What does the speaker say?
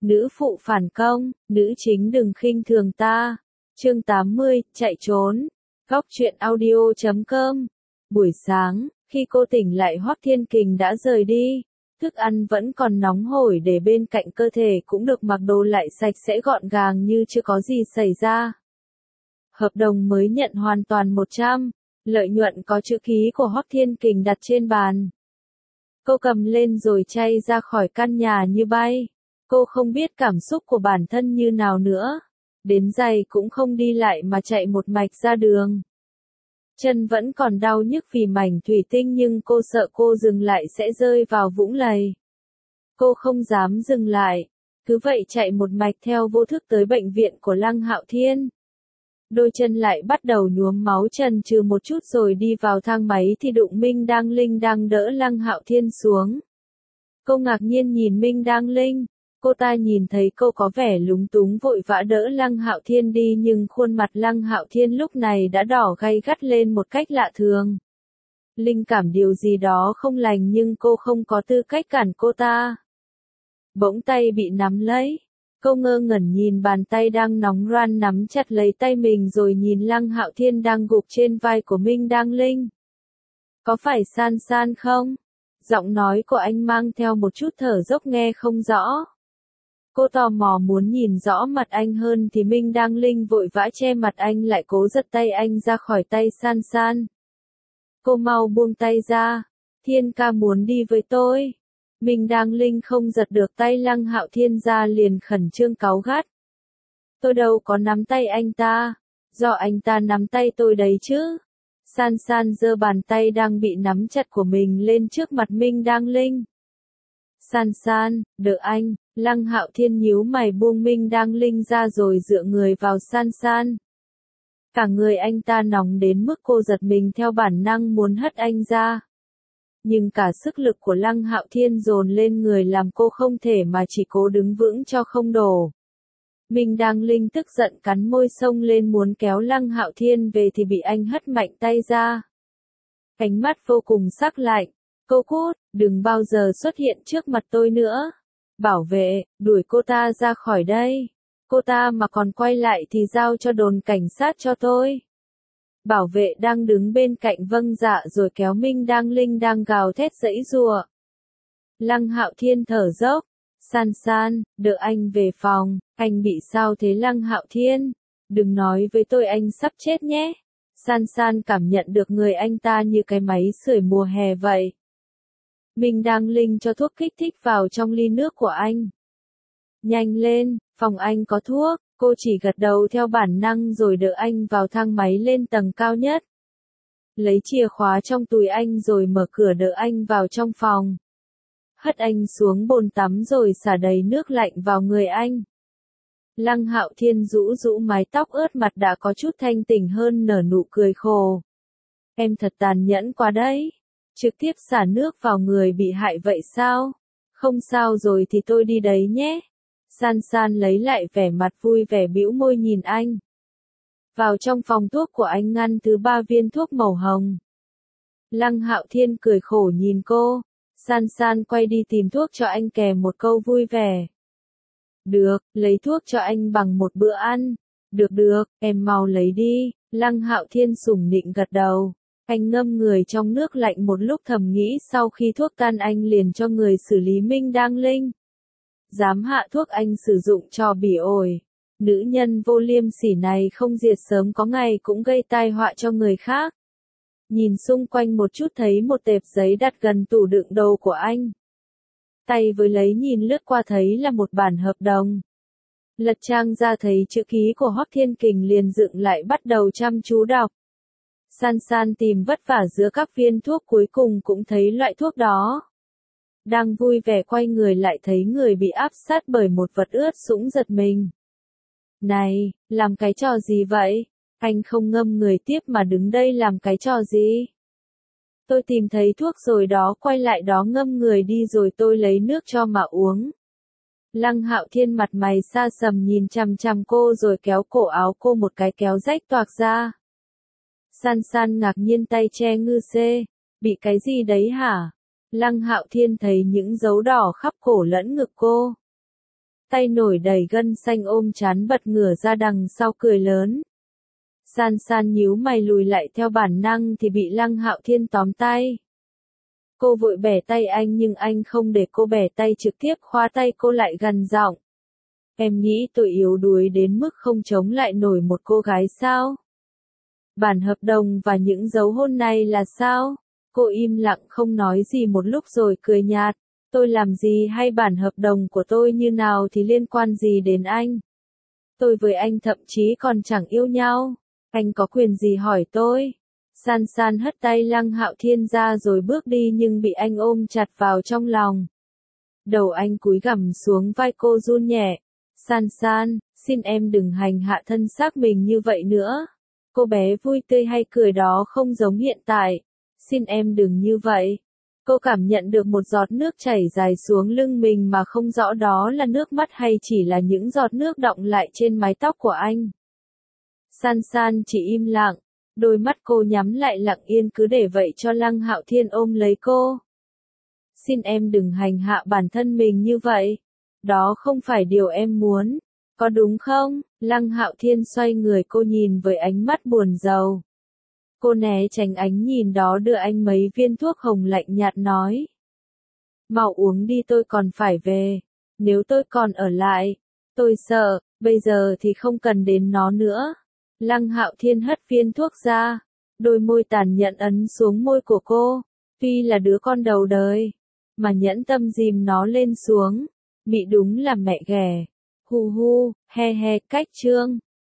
Nữ phụ phản công, nữ chính đừng khinh thường ta. Chương 80, chạy trốn. Góc truyện audio.com. Buổi sáng, khi cô tỉnh lại Hoắc Thiên Kình đã rời đi. Thức ăn vẫn còn nóng hổi để bên cạnh cơ thể cũng được mặc đồ lại sạch sẽ gọn gàng như chưa có gì xảy ra. Hợp đồng mới nhận hoàn toàn 100, lợi nhuận có chữ ký của Hoắc Thiên Kình đặt trên bàn. Cô cầm lên rồi chay ra khỏi căn nhà như bay. Cô không biết cảm xúc của bản thân như nào nữa. Đến giày cũng không đi lại mà chạy một mạch ra đường. Chân vẫn còn đau nhức vì mảnh thủy tinh nhưng cô sợ cô dừng lại sẽ rơi vào vũng lầy. Cô không dám dừng lại. Cứ vậy chạy một mạch theo vô thức tới bệnh viện của Lăng Hạo Thiên. Đôi chân lại bắt đầu nhuốm máu chần chừ một chút rồi đi vào thang máy thì đụng Minh Đăng Linh đang đỡ Lăng Hạo Thiên xuống. Cô ngạc nhiên nhìn Minh Đăng Linh. Cô ta nhìn thấy cô có vẻ lúng túng vội vã đỡ Lăng Hạo Thiên đi nhưng khuôn mặt Lăng Hạo Thiên lúc này đã đỏ gay gắt lên một cách lạ thường. Linh cảm điều gì đó không lành nhưng cô không có tư cách cản cô ta. Bỗng tay bị nắm lấy. Cô ngơ ngẩn nhìn bàn tay đang nóng ran nắm chặt lấy tay mình rồi nhìn Lăng Hạo Thiên đang gục trên vai của Minh Đăng Linh. Có phải San San không? Giọng nói của anh mang theo một chút thở dốc nghe không rõ. Cô tò mò muốn nhìn rõ mặt anh hơn thì Minh Đăng Linh vội vã che mặt anh lại cố giật tay anh ra khỏi tay San San. Cô mau buông tay ra. Thiên ca muốn đi với tôi. Minh Đăng Linh không giật được tay Lăng Hạo Thiên ra liền khẩn trương cáu gắt. Tôi đâu có nắm tay anh ta. Do anh ta nắm tay tôi đấy chứ. San San giơ bàn tay đang bị nắm chặt của mình lên trước mặt Minh Đăng Linh. San San, đợi anh. Lăng Hạo Thiên nhíu mày buông Minh Đăng Linh ra rồi dựa người vào San San. Cả người anh ta nóng đến mức cô giật mình theo bản năng muốn hất anh ra. Nhưng cả sức lực của Lăng Hạo Thiên dồn lên người làm cô không thể mà chỉ cố đứng vững cho không đổ. Minh Đăng Linh tức giận cắn môi xông lên muốn kéo Lăng Hạo Thiên về thì bị anh hất mạnh tay ra. Ánh mắt vô cùng sắc lạnh. Cô cút, đừng bao giờ xuất hiện trước mặt tôi nữa. Bảo vệ, đuổi cô ta ra khỏi đây. Cô ta mà còn quay lại thì giao cho đồn cảnh sát cho tôi. Bảo vệ đang đứng bên cạnh vâng dạ rồi kéo Minh Đăng Linh đang gào thét giãy giụa. Lăng Hạo Thiên thở dốc. San San, đợi anh về phòng. Anh bị sao thế Lăng Hạo Thiên? Đừng nói với tôi anh sắp chết nhé. San San cảm nhận được người anh ta như cái máy sưởi mùa hè vậy. Minh Đăng Linh cho thuốc kích thích vào trong ly nước của anh. Nhanh lên, phòng anh có thuốc. Cô chỉ gật đầu theo bản năng rồi đỡ anh vào thang máy lên tầng cao nhất. Lấy chìa khóa trong túi anh rồi mở cửa đỡ anh vào trong phòng. Hất anh xuống bồn tắm rồi xả đầy nước lạnh vào người anh. Lăng Hạo Thiên rũ rũ mái tóc ướt mặt đã có chút thanh tỉnh hơn nở nụ cười khổ. Em thật tàn nhẫn quá đấy. Trực tiếp xả nước vào người bị hại vậy sao? Không sao rồi thì tôi đi đấy nhé. San San lấy lại vẻ mặt vui vẻ bĩu môi nhìn anh. Vào trong phòng thuốc của anh ngăn thứ 3 viên thuốc màu hồng. Lăng Hạo Thiên cười khổ nhìn cô. San San quay đi tìm thuốc cho anh kèm một câu vui vẻ. Được, lấy thuốc cho anh bằng một bữa ăn. Được được, em mau lấy đi. Lăng Hạo Thiên sủng nịnh gật đầu. Anh ngâm người trong nước lạnh một lúc thầm nghĩ sau khi thuốc tan anh liền cho người xử lý Minh Đăng Linh. Dám hạ thuốc anh sử dụng cho bỉ ổi. Nữ nhân vô liêm sỉ này không diệt sớm có ngày cũng gây tai họa cho người khác. Nhìn xung quanh một chút thấy một tệp giấy đặt gần tủ đựng đồ của anh. Tay với lấy nhìn lướt qua thấy là một bản hợp đồng. Lật trang ra thấy chữ ký của Hoắc Thiên Kình liền dựng lại bắt đầu chăm chú đọc. San San tìm vất vả giữa các viên thuốc cuối cùng cũng thấy loại thuốc đó. Đang vui vẻ quay người lại thấy người bị áp sát bởi một vật ướt sũng giật mình. Này, làm cái trò gì vậy? Anh không ngâm người tiếp mà đứng đây làm cái trò gì? Tôi tìm thấy thuốc rồi đó quay lại đó ngâm người đi rồi tôi lấy nước cho mà uống. Lăng Hạo Thiên mặt mày xa sầm nhìn chằm chằm cô rồi kéo cổ áo cô một cái kéo rách toạc ra. San San ngạc nhiên tay che ngư xê. Bị cái gì đấy hả? Lăng Hạo Thiên thấy những dấu đỏ khắp cổ lẫn ngực cô. tay nổi đầy gân xanh ôm trán bật ngửa ra đằng sau cười lớn. San San nhíu mày lùi lại theo bản năng thì bị Lăng Hạo Thiên tóm tay. Cô vội bẻ tay anh nhưng anh không để cô bẻ tay trực tiếp khóa tay cô lại gằn giọng. Em nghĩ tôi yếu đuối đến mức không chống lại nổi một cô gái sao? Bản hợp đồng và những dấu hôn này là sao? Cô im lặng không nói gì một lúc rồi cười nhạt. Tôi làm gì hay bản hợp đồng của tôi như nào thì liên quan gì đến anh? Tôi với anh thậm chí còn chẳng yêu nhau. Anh có quyền gì hỏi tôi? San San hất tay Lăng Hạo Thiên ra rồi bước đi nhưng bị anh ôm chặt vào trong lòng. Đầu anh cúi gằm xuống vai cô run nhẹ. San San, xin em đừng hành hạ thân xác mình như vậy nữa. Cô bé vui tươi hay cười đó không giống hiện tại. Xin em đừng như vậy. Cô cảm nhận được một giọt nước chảy dài xuống lưng mình mà không rõ đó là nước mắt hay chỉ là những giọt nước đọng lại trên mái tóc của anh. San San chỉ im lặng, đôi mắt cô nhắm lại lặng yên cứ để vậy cho Lăng Hạo Thiên ôm lấy cô. Xin em đừng hành hạ bản thân mình như vậy. Đó không phải điều em muốn. Có đúng không? Lăng Hạo Thiên xoay người cô nhìn với ánh mắt buồn rầu. Cô né tránh ánh nhìn đó đưa anh mấy viên thuốc hồng lạnh nhạt nói. Mau uống đi tôi còn phải về. Nếu tôi còn ở lại, tôi sợ, bây giờ thì không cần đến nó nữa. Lăng Hạo Thiên hất viên thuốc ra. Đôi môi tàn nhẫn ấn xuống môi của cô. Tuy là đứa con đầu đời, mà nhẫn tâm dìm nó lên xuống. Mị đúng là mẹ ghẻ. Hu hu, he he, cách chương.